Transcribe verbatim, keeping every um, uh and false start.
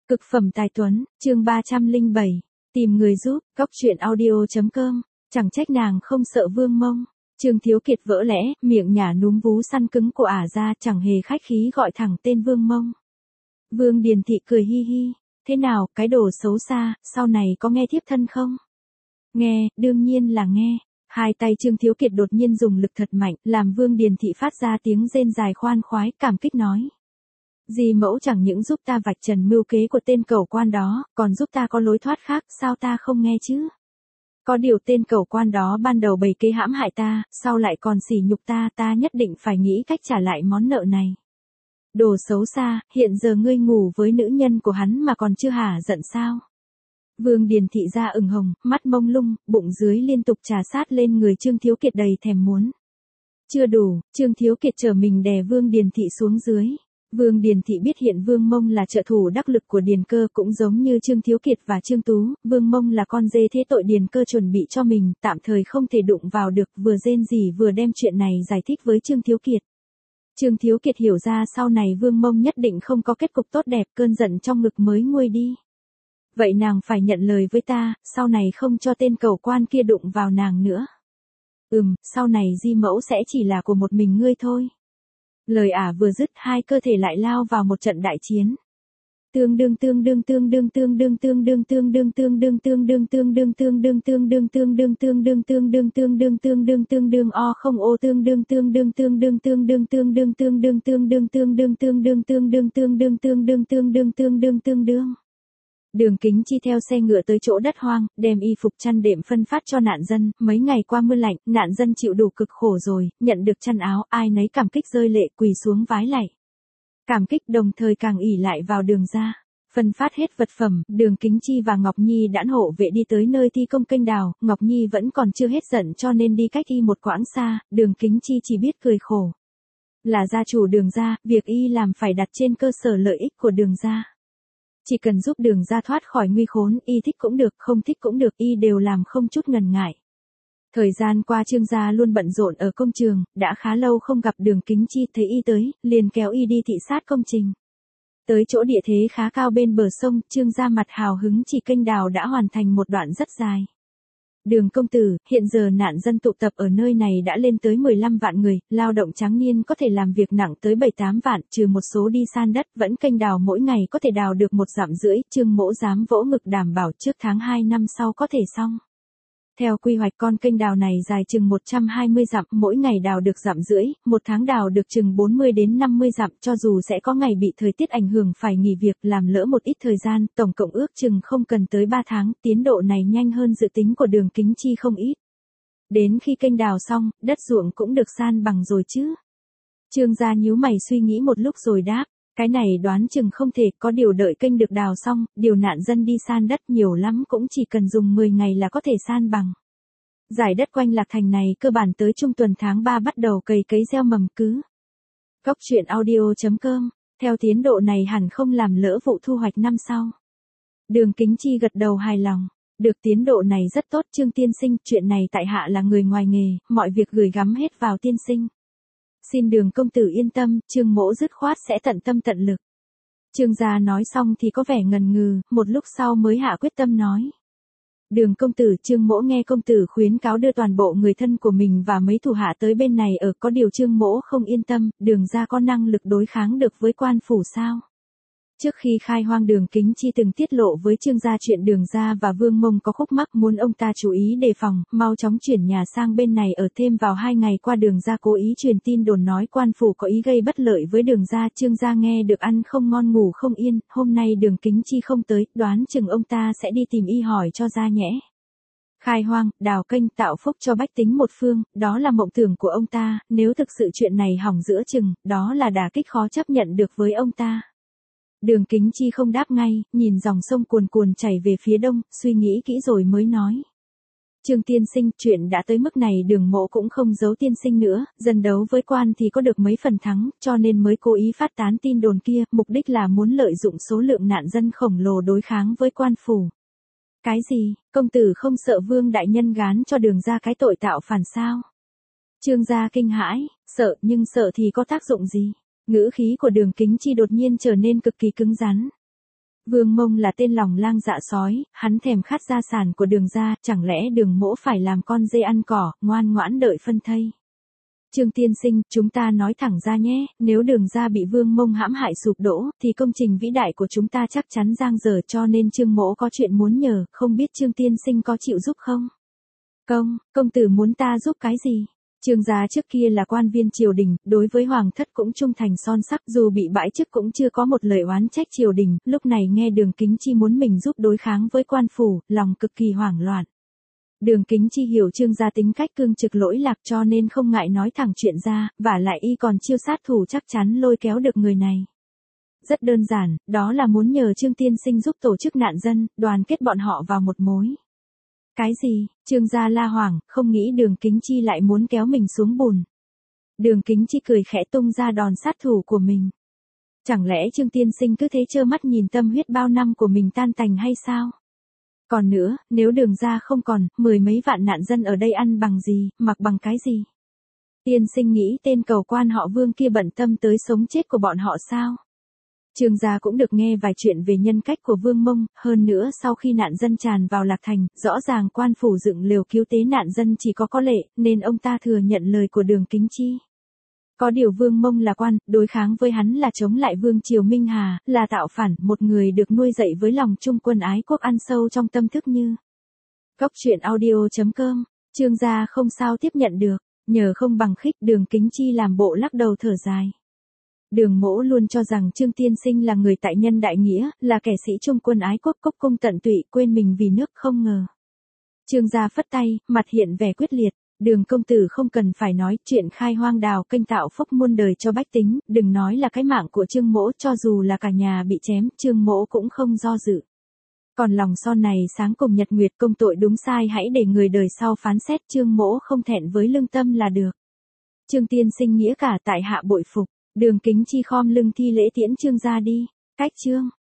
Cực phẩm tài tuấn, chương ba trăm lẻ bảy, tìm người giúp, góc truyện audio chấm com, chẳng trách nàng không sợ Vương Mông. Trương Thiếu Kiệt vỡ lẽ, miệng nhả núm vú săn cứng của ả ra, chẳng hề khách khí gọi thẳng tên Vương Mông. Vương Điền Thị cười hi hi, thế nào, cái đồ xấu xa, sau này có nghe thiếp thân không? Nghe, đương nhiên là nghe. Hai tay Trương Thiếu Kiệt đột nhiên dùng lực thật mạnh, làm Vương Điền Thị phát ra tiếng rên dài khoan khoái, cảm kích nói. Dì mẫu chẳng những giúp ta vạch trần mưu kế của tên cẩu quan đó, còn giúp ta có lối thoát khác, sao ta không nghe chứ? Có điều tên cẩu quan đó ban đầu bày kế hãm hại ta, sau lại còn sỉ nhục ta, ta nhất định phải nghĩ cách trả lại món nợ này. Đồ xấu xa, hiện giờ ngươi ngủ với nữ nhân của hắn mà còn chưa hả giận sao? Vương Điền Thị da ửng hồng, mắt mông lung, bụng dưới liên tục trà sát lên người Trương Thiếu Kiệt đầy thèm muốn. Chưa đủ, Trương Thiếu Kiệt trở mình đè Vương Điền Thị xuống dưới. Vương Điền Thị biết hiện Vương Mông là trợ thủ đắc lực của Điền Cơ, cũng giống như Trương Thiếu Kiệt và Trương Tú, Vương Mông là con dê thế tội Điền Cơ chuẩn bị cho mình, tạm thời không thể đụng vào được, vừa rên rỉ vừa đem chuyện này giải thích với Trương Thiếu Kiệt. Trương Thiếu Kiệt hiểu ra sau này Vương Mông nhất định không có kết cục tốt đẹp, cơn giận trong ngực mới nguôi đi. Vậy nàng phải nhận lời với ta, sau này không cho tên cẩu quan kia đụng vào nàng nữa. Ừm, sau này di mẫu sẽ chỉ là của một mình ngươi thôi. Lời ả vừa dứt, hai cơ thể lại lao vào một trận đại chiến. Tương đương tương đương tương đương tương đương tương đương tương đương tương đương tương đương tương đương tương đương tương đương tương đương tương đương tương đương tương đương tương đương tương đương o không ô tương đương tương đương tương đương tương đương tương đương tương đương tương đương tương đương tương đương tương đương tương đương tương đương tương đương tương đương tương đương. Đường Kính Chi theo xe ngựa tới chỗ đất hoang, đem y phục chăn đệm phân phát cho nạn dân, mấy ngày qua mưa lạnh, nạn dân chịu đủ cực khổ rồi, nhận được chăn áo, ai nấy cảm kích rơi lệ quỳ xuống vái lạy. Cảm kích đồng thời càng ỷ lại vào Đường gia. Phân phát hết vật phẩm, Đường Kính Chi và Ngọc Nhi đãn hộ vệ đi tới nơi thi công kênh đào, Ngọc Nhi vẫn còn chưa hết giận cho nên đi cách y một quãng xa, Đường Kính Chi chỉ biết cười khổ. Là gia chủ Đường gia, việc y làm phải đặt trên cơ sở lợi ích của Đường gia. Chỉ cần giúp Đường gia thoát khỏi nguy khốn, y thích cũng được, không thích cũng được, y đều làm không chút ngần ngại. Thời gian qua Trương gia luôn bận rộn ở công trường, đã khá lâu không gặp Đường Kính Chi, thấy y tới, liền kéo y đi thị sát công trình. Tới chỗ địa thế khá cao bên bờ sông, Trương gia mặt hào hứng chỉ kênh đào đã hoàn thành một đoạn rất dài. Đường công tử, hiện giờ nạn dân tụ tập ở nơi này đã lên tới mười lăm vạn người, lao động tráng niên có thể làm việc nặng tới bảy tám vạn, trừ một số đi san đất, vẫn kênh đào mỗi ngày có thể đào được một dặm rưỡi, Trương mỗ dám vỗ ngực đảm bảo trước tháng hai năm sau có thể xong. Theo quy hoạch con kênh đào này dài chừng một trăm hai mươi dặm, mỗi ngày đào được dặm rưỡi, một tháng đào được chừng bốn mươi đến năm mươi dặm, cho dù sẽ có ngày bị thời tiết ảnh hưởng phải nghỉ việc làm lỡ một ít thời gian, tổng cộng ước chừng không cần tới ba tháng, tiến độ này nhanh hơn dự tính của Đường Kính Chi không ít. Đến khi kênh đào xong, đất ruộng cũng được san bằng rồi chứ. Trương gia nhíu mày suy nghĩ một lúc rồi đáp, cái này đoán chừng không thể, có điều đợi kênh được đào xong, điều nạn dân đi san đất nhiều lắm cũng chỉ cần dùng mười ngày là có thể san bằng. Giải đất quanh Lạc Thành này cơ bản tới trung tuần tháng ba bắt đầu cày cấy gieo mầm cứ. Góc truyện audio chấm com, theo tiến độ này hẳn không làm lỡ vụ thu hoạch năm sau. Đường Kính Chi gật đầu hài lòng, được tiến độ này rất tốt Trương tiên sinh, chuyện này tại hạ là người ngoài nghề, mọi việc gửi gắm hết vào tiên sinh. Xin Đường công tử yên tâm, Trương mỗ dứt khoát sẽ tận tâm tận lực. Trương gia nói xong thì có vẻ ngần ngừ, một lúc sau mới hạ quyết tâm nói. Đường công tử, Trương mỗ nghe công tử khuyến cáo đưa toàn bộ người thân của mình và mấy thủ hạ tới bên này ở, có điều Trương mỗ không yên tâm, Đường gia có năng lực đối kháng được với quan phủ sao? Trước khi khai hoang Đường Kính Chi từng tiết lộ với Trương gia chuyện Đường gia và Vương Mông có khúc mắc, muốn ông ta chú ý đề phòng, mau chóng chuyển nhà sang bên này ở. Thêm vào hai ngày qua Đường gia cố ý truyền tin đồn nói quan phủ có ý gây bất lợi với Đường gia, Trương gia nghe được ăn không ngon ngủ không yên, hôm nay Đường Kính Chi không tới, đoán chừng ông ta sẽ đi tìm y hỏi cho ra nhẽ. Khai hoang, đào kênh tạo phúc cho bách tính một phương, đó là mộng tưởng của ông ta, nếu thực sự chuyện này hỏng giữa chừng, đó là đả kích khó chấp nhận được với ông ta. Đường Kính Chi không đáp ngay, nhìn dòng sông cuồn cuồn chảy về phía đông, suy nghĩ kỹ rồi mới nói. Trương tiên sinh, chuyện đã tới mức này Đường mỗ cũng không giấu tiên sinh nữa, dân đấu với quan thì có được mấy phần thắng, cho nên mới cố ý phát tán tin đồn kia, mục đích là muốn lợi dụng số lượng nạn dân khổng lồ đối kháng với quan phủ. Cái gì, công tử không sợ Vương đại nhân gán cho Đường gia cái tội tạo phản sao? Trương gia kinh hãi, sợ nhưng sợ thì có tác dụng gì? Ngữ khí của Đường Kính Chi đột nhiên trở nên cực kỳ cứng rắn. Vương Mông là tên lòng lang dạ sói, hắn thèm khát gia sản của Đường gia, chẳng lẽ Đường Mỗ phải làm con dê ăn cỏ, ngoan ngoãn đợi phân thây. Trương tiên sinh, chúng ta nói thẳng ra nhé, nếu Đường gia bị Vương Mông hãm hại sụp đổ, thì công trình vĩ đại của chúng ta chắc chắn giang dở, cho nên Trương Mỗ có chuyện muốn nhờ, không biết Trương tiên sinh có chịu giúp không? Công, công tử muốn ta giúp cái gì? Trương gia trước kia là quan viên triều đình, đối với hoàng thất cũng trung thành son sắc, dù bị bãi chức cũng chưa có một lời oán trách triều đình, lúc này nghe Đường Kính Chi muốn mình giúp đối kháng với quan phủ, lòng cực kỳ hoảng loạn. Đường Kính Chi hiểu Trương gia tính cách cương trực lỗi lạc cho nên không ngại nói thẳng chuyện ra, vả lại y còn chiêu sát thủ chắc chắn lôi kéo được người này. Rất đơn giản, đó là muốn nhờ Trương tiên sinh giúp tổ chức nạn dân, đoàn kết bọn họ vào một mối. Cái gì? Trương gia la hoảng, không nghĩ Đường Kính Chi lại muốn kéo mình xuống bùn. Đường Kính Chi cười khẽ tung ra đòn sát thủ của mình. Chẳng lẽ Trương tiên sinh cứ thế trơ mắt nhìn tâm huyết bao năm của mình tan tành hay sao? Còn nữa, nếu Đường gia không còn, mười mấy vạn nạn dân ở đây ăn bằng gì, mặc bằng cái gì? Tiên sinh nghĩ tên cầu quan họ Vương kia bận tâm tới sống chết của bọn họ sao? Trương gia cũng được nghe vài chuyện về nhân cách của Vương Mông, hơn nữa sau khi nạn dân tràn vào Lạc Thành, rõ ràng quan phủ dựng lều cứu tế nạn dân chỉ có có lệ, nên ông ta thừa nhận lời của Đường Kính Chi. Có điều Vương Mông là quan, đối kháng với hắn là chống lại Vương Triều Minh Hà, là tạo phản, một người được nuôi dạy với lòng trung quân ái quốc ăn sâu trong tâm thức như. Góc truyện audio chấm com, Trương gia không sao tiếp nhận được, nhờ không bằng khích Đường Kính Chi làm bộ lắc đầu thở dài. Đường Mỗ luôn cho rằng Trương tiên sinh là người tại nhân đại nghĩa, là kẻ sĩ trung quân ái quốc cốc cung tận tụy, quên mình vì nước, không ngờ. Trương gia phất tay, mặt hiện vẻ quyết liệt, Đường công tử không cần phải nói, chuyện khai hoang đào kênh tạo phúc muôn đời cho bách tính, đừng nói là cái mạng của Trương Mỗ, cho dù là cả nhà bị chém, Trương Mỗ cũng không do dự. Còn lòng son này sáng cùng nhật nguyệt, công tội đúng sai hãy để người đời sau phán xét, Trương Mỗ không thẹn với lương tâm là được. Trương tiên sinh nghĩa cả tại hạ bội phục. Đường Kính Chi khom lưng thi lễ tiễn Trương gia đi. Cách chương